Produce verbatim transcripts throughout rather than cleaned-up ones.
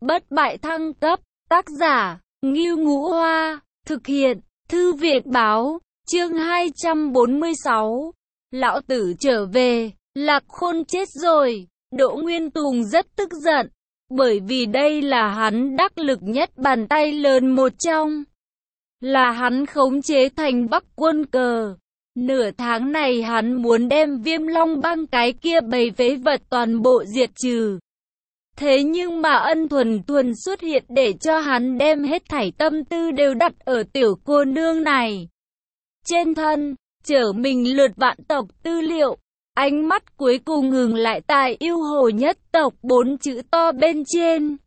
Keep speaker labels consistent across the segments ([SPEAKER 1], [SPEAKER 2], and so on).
[SPEAKER 1] bất bại thăng cấp, tác giả, Ngưu Ngũ Hoa, thực hiện, Thư viện Báo, chương hai trăm bốn mươi sáu. Lão tử trở về, Lạc Khôn chết rồi. Đỗ Nguyên Tùng rất tức giận, bởi vì đây là hắn đắc lực nhất bàn tay lớn một trong. Là hắn khống chế thành Bắc quân cờ. Nửa tháng này hắn muốn đem Viêm Long Bang cái kia bầy phế vật toàn bộ diệt trừ. Thế nhưng mà Ân Thuần Thuần xuất hiện để cho hắn đem hết thảy tâm tư đều đặt ở tiểu cô nương này trên thân, chở mình lượt vạn tộc tư liệu. Ánh mắt cuối cùng ngừng lại tại yêu hồ nhất tộc bốn chữ to bên trên.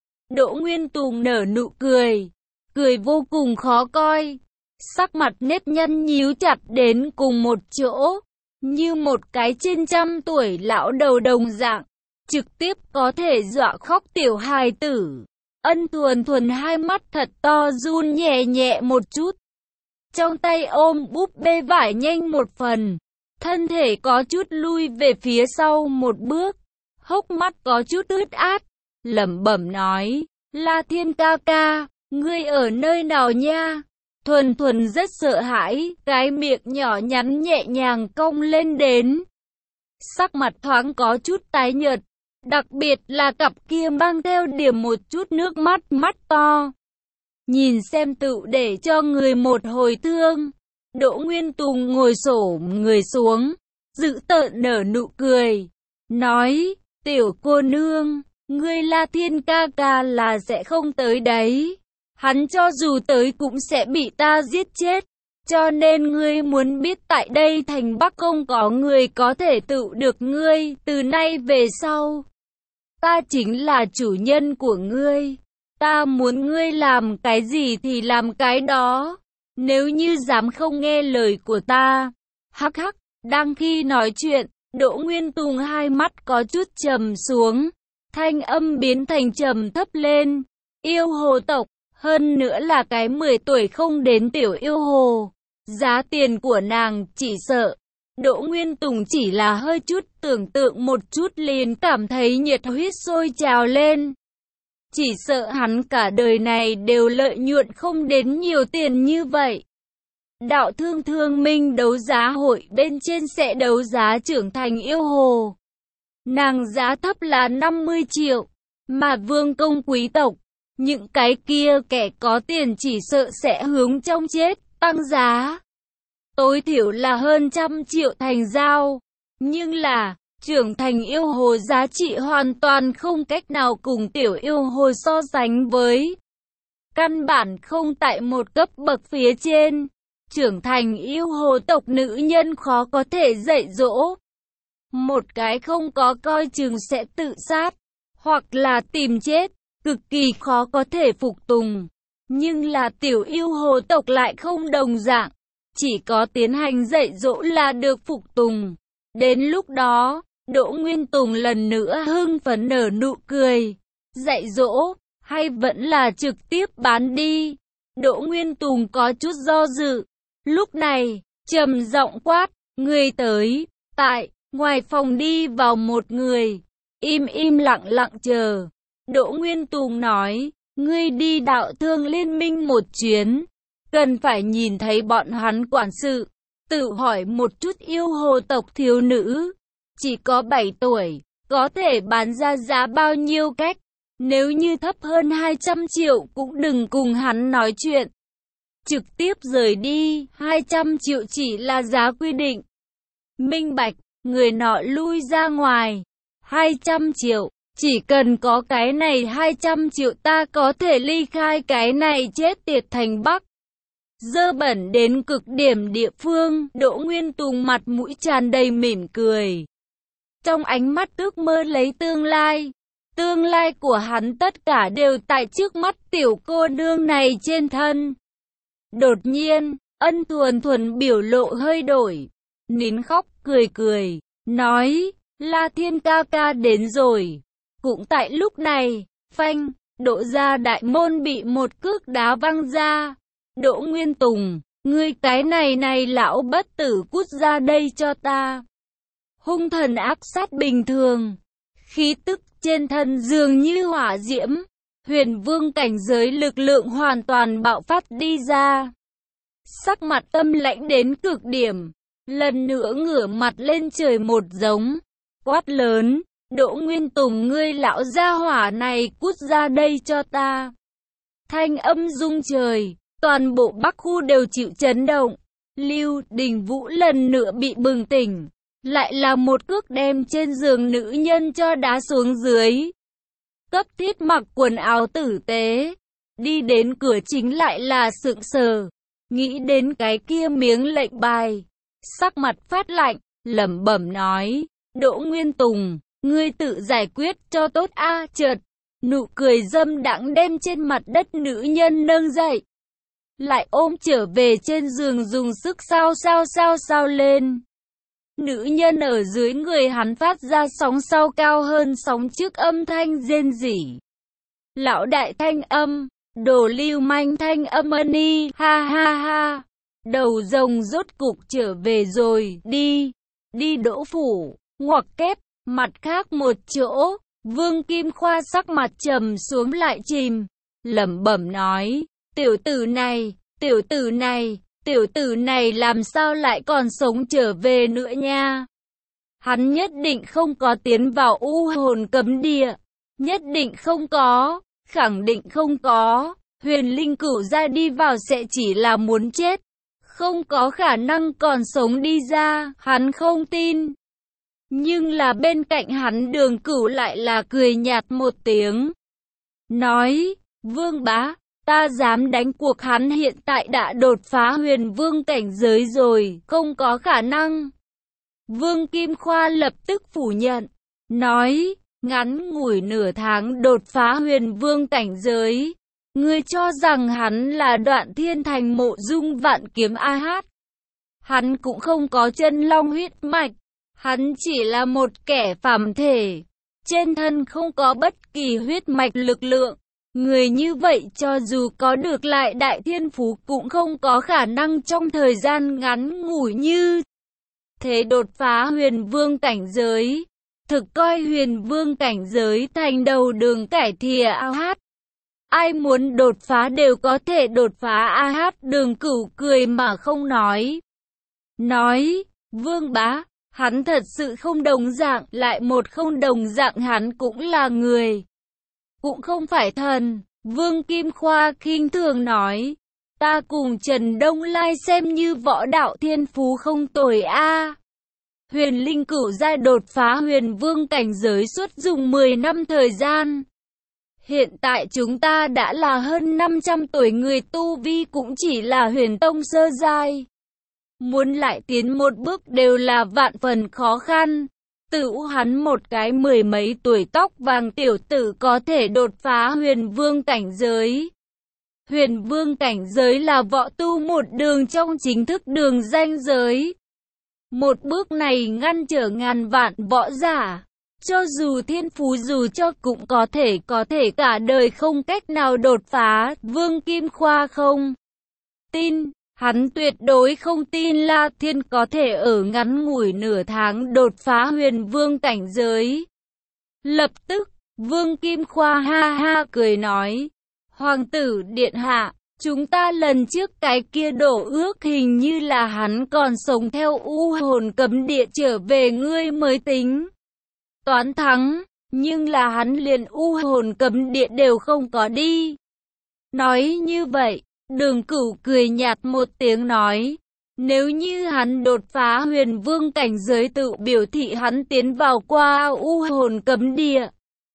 [SPEAKER 1] Đỗ Nguyên Tùng nở nụ cười, cười vô cùng khó coi. Sắc mặt nếp nhăn nhíu chặt đến cùng một chỗ, như một cái trên trăm tuổi lão đầu đồng dạng, trực tiếp có thể dọa khóc tiểu hài tử. Ân Thuần Thuần hai mắt thật to run nhẹ nhẹ một chút. Trong tay ôm búp bê vải nhanh một phần, thân thể có chút lui về phía sau một bước, hốc mắt có chút ướt át, lẩm bẩm nói, La Thiên ca ca, ngươi ở nơi nào nha? Thuần Thuần rất sợ hãi, cái miệng nhỏ nhắn nhẹ nhàng cong lên đến. Sắc mặt thoáng có chút tái nhợt, đặc biệt là cặp kia mang theo điểm một chút nước mắt mắt to. Nhìn xem tự để cho người một hồi thương. Đỗ Nguyên Tùng ngồi xổm người xuống, dữ tợn nở nụ cười, nói, tiểu cô nương, ngươi La Thiên ca ca là sẽ không tới đấy. Hắn cho dù tới cũng sẽ bị ta giết chết. Cho nên ngươi muốn biết tại đây thành Bắc không có người có thể tự được ngươi. Từ nay về sau, ta chính là chủ nhân của ngươi. Ta muốn ngươi làm cái gì thì làm cái đó. Nếu như dám không nghe lời của ta. Hắc hắc, đang khi nói chuyện, Đỗ Nguyên Tùng hai mắt có chút trầm xuống. Thanh âm biến thành trầm thấp lên. Yêu hồ tộc. Hơn nữa là cái mười tuổi không đến tiểu yêu hồ. Giá tiền của nàng chỉ sợ. Đỗ Nguyên Tùng chỉ là hơi chút tưởng tượng một chút liền cảm thấy nhiệt huyết sôi trào lên. Chỉ sợ hắn cả đời này đều lợi nhuận không đến nhiều tiền như vậy. Đạo thương thương minh đấu giá hội bên trên sẽ đấu giá trưởng thành yêu hồ. Nàng giá thấp là năm mươi triệu. Mà vương công quý tộc, những cái kia kẻ có tiền chỉ sợ sẽ hướng trong chết, tăng giá. Tối thiểu là hơn trăm triệu thành giao. Nhưng là, trưởng thành yêu hồ giá trị hoàn toàn không cách nào cùng tiểu yêu hồ so sánh với. Căn bản không tại một cấp bậc phía trên. Trưởng thành yêu hồ tộc nữ nhân khó có thể dạy dỗ. Một cái không có coi chừng sẽ tự sát, hoặc là tìm chết. Cực kỳ khó có thể phục tùng. Nhưng là tiểu yêu hồ tộc lại không đồng dạng. Chỉ có tiến hành dạy dỗ là được phục tùng. Đến lúc đó, Đỗ Nguyên Tùng lần nữa hưng phấn nở nụ cười. Dạy dỗ, hay vẫn là trực tiếp bán đi? Đỗ Nguyên Tùng có chút do dự. Lúc này, trầm giọng quát, người tới, tại, ngoài phòng đi vào một người. Im im lặng lặng chờ. Đỗ Nguyên Tùng nói, ngươi đi đạo thương liên minh một chuyến, cần phải nhìn thấy bọn hắn quản sự, tự hỏi một chút yêu hồ tộc thiếu nữ, chỉ có bảy tuổi, có thể bán ra giá bao nhiêu cách, nếu như thấp hơn hai trăm triệu cũng đừng cùng hắn nói chuyện. Trực tiếp rời đi, hai trăm triệu chỉ là giá quy định. Minh bạch, người nọ lui ra ngoài, hai trăm triệu. Chỉ cần có cái này hai trăm triệu ta có thể ly khai cái này chết tiệt thành Bắc. Dơ bẩn đến cực điểm địa phương, Đỗ Nguyên Tùng mặt mũi tràn đầy mỉm cười. Trong ánh mắt ước mơ lấy tương lai. Tương lai của hắn tất cả đều tại trước mắt tiểu cô nương này trên thân. Đột nhiên, Ân Thuần Thuần biểu lộ hơi đổi. Nín khóc cười cười, nói, La Thiên ca ca đến rồi. Cũng tại lúc này, phanh, Đỗ gia đại môn bị một cước đá văng ra. Đỗ Nguyên Tùng, ngươi cái này này lão bất tử cút ra đây cho ta. Hung thần ác sát bình thường, khí tức trên thân dường như hỏa diễm, Huyền vương cảnh giới lực lượng hoàn toàn bạo phát đi ra. Sắc mặt âm lãnh đến cực điểm, lần nữa ngửa mặt lên trời một giống, quát lớn, Đỗ Nguyên Tùng ngươi lão gia hỏa này cút ra đây cho ta. Thanh âm rung trời, toàn bộ Bắc khu đều chịu chấn động. Lưu Đình Vũ lần nữa bị bừng tỉnh, lại là một cước đem trên giường nữ nhân cho đá xuống dưới. Cấp thiết mặc quần áo tử tế, đi đến cửa chính lại là sững sờ, nghĩ đến cái kia miếng lệnh bài, sắc mặt phát lạnh, lẩm bẩm nói, Đỗ Nguyên Tùng, ngươi tự giải quyết cho tốt a. Chợt, nụ cười dâm đãng đem trên mặt đất nữ nhân nâng dậy, lại ôm trở về trên giường dùng sức sao sao sao sao lên. Nữ nhân ở dưới người hắn phát ra sóng sau cao hơn sóng trước âm thanh rên rỉ. Lão đại thanh âm, đồ lưu manh thanh âm ân y, ha ha ha. Đầu rồng rốt cục trở về rồi, đi, đi Đỗ phủ, ngoặc kép, mặt khác một chỗ, Vương Kim Khoa sắc mặt trầm xuống lại chìm, lẩm bẩm nói, tiểu tử này, tiểu tử này, tiểu tử này làm sao lại còn sống trở về nữa nha. Hắn nhất định không có tiến vào u hồn cấm địa, nhất định không có, khẳng định không có, huyền linh cửu ra đi vào sẽ chỉ là muốn chết, không có khả năng còn sống đi ra, hắn không tin. Nhưng là bên cạnh hắn Đường Cửu lại là cười nhạt một tiếng, nói, Vương bá, ta dám đánh cuộc hắn hiện tại đã đột phá huyền vương cảnh giới rồi, không có khả năng. Vương Kim Khoa lập tức phủ nhận, nói, ngắn ngủi nửa tháng đột phá huyền vương cảnh giới. Ngươi cho rằng hắn là Đoạn Thiên Thành Mộ Dung Vạn Kiếm a hát. Hắn cũng không có chân long huyết mạch, hắn chỉ là một kẻ phàm thể, trên thân không có bất kỳ huyết mạch lực lượng. Người như vậy cho dù có được lại đại thiên phú cũng không có khả năng trong thời gian ngắn ngủi như thế đột phá huyền vương cảnh giới. Thực coi huyền vương cảnh giới thành đầu đường cải thìa a hát. Ai muốn đột phá đều có thể đột phá a hát. Đường Cửu cười mà không nói. Nói, Vương bá, hắn thật sự không đồng dạng, lại một không đồng dạng hắn cũng là người, cũng không phải thần. Vương Kim Khoa khinh thường nói, ta cùng Trần Đông Lai xem như võ đạo thiên phú không tồi a. Huyền linh cửu giai đột phá huyền vương cảnh giới suốt dùng mười năm thời gian. Hiện tại chúng ta đã là hơn năm trăm tuổi, người tu vi cũng chỉ là huyền tông sơ giai. Muốn lại tiến một bước đều là vạn phần khó khăn. Tự hắn một cái mười mấy tuổi tóc vàng tiểu tử có thể đột phá huyền vương cảnh giới. Huyền vương cảnh giới là võ tu một đường trong chính thức đường ranh giới. Một bước này ngăn trở ngàn vạn võ giả. Cho dù thiên phú dù cho cũng có thể có thể cả đời không cách nào đột phá. Vương Kim Khoa không tin. Hắn tuyệt đối không tin La Thiên có thể ở ngắn ngủi nửa tháng đột phá huyền vương cảnh giới. Lập tức, Vương Kim Khoa ha ha cười nói, Hoàng tử điện hạ, chúng ta lần trước cái kia đổ ước hình như là hắn còn sống theo u hồn cấm địa trở về ngươi mới tính toán thắng, nhưng là hắn liền u hồn cấm địa đều không có đi. Nói như vậy, Đường Cửu cười nhạt một tiếng nói, nếu như hắn đột phá huyền vương cảnh giới tự biểu thị hắn tiến vào qua u hồn cấm địa.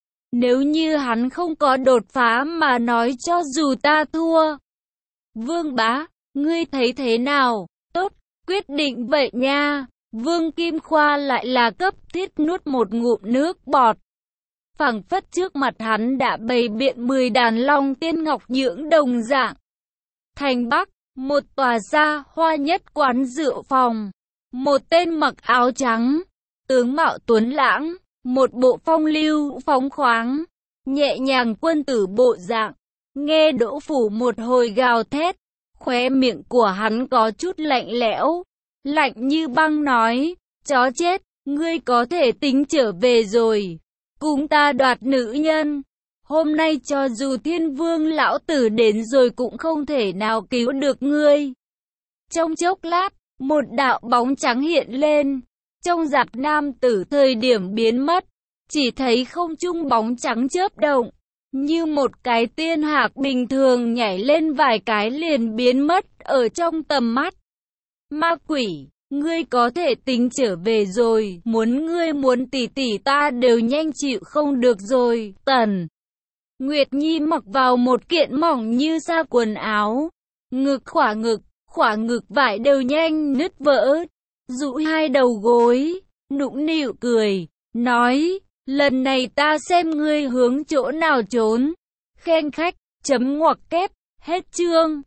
[SPEAKER 1] Nếu như hắn không có đột phá mà nói cho dù ta thua. Vương bá, ngươi thấy thế nào? Tốt, quyết định vậy nha. Vương Kim Khoa lại là cấp thiết nuốt một ngụm nước bọt. Phảng phất trước mặt hắn đã bày biện mười đàn long tiên ngọc nhưỡng đồng dạng. Thành Bắc, một tòa xa hoa nhất quán rượu phòng. Một tên mặc áo trắng, tướng mạo tuấn lãng, một bộ phong lưu phóng khoáng, nhẹ nhàng quân tử bộ dạng. Nghe Đỗ Phủ một hồi gào thét, khóe miệng của hắn có chút lạnh lẽo, lạnh như băng nói, chó chết, ngươi có thể tính trở về rồi, cùng ta đoạt nữ nhân. Hôm nay cho dù thiên vương lão tử đến rồi cũng không thể nào cứu được ngươi. Trong chốc lát, một đạo bóng trắng hiện lên. Trong dạp nam tử thời điểm biến mất, chỉ thấy không trung bóng trắng chớp động. Như một cái tiên hạc bình thường nhảy lên vài cái liền biến mất ở trong tầm mắt. Ma quỷ, ngươi có thể tính trở về rồi, muốn ngươi muốn tỷ tỷ ta đều nhanh chịu không được rồi. Tần Nguyệt Nhi mặc vào một kiện mỏng như sa quần áo, ngực khỏa ngực, khỏa ngực vải đều nhanh nứt vỡ, dụ hai đầu gối, nũng nịu cười, nói, lần này ta xem ngươi hướng chỗ nào trốn. Khen khách, chấm ngoặc kép, hết chương.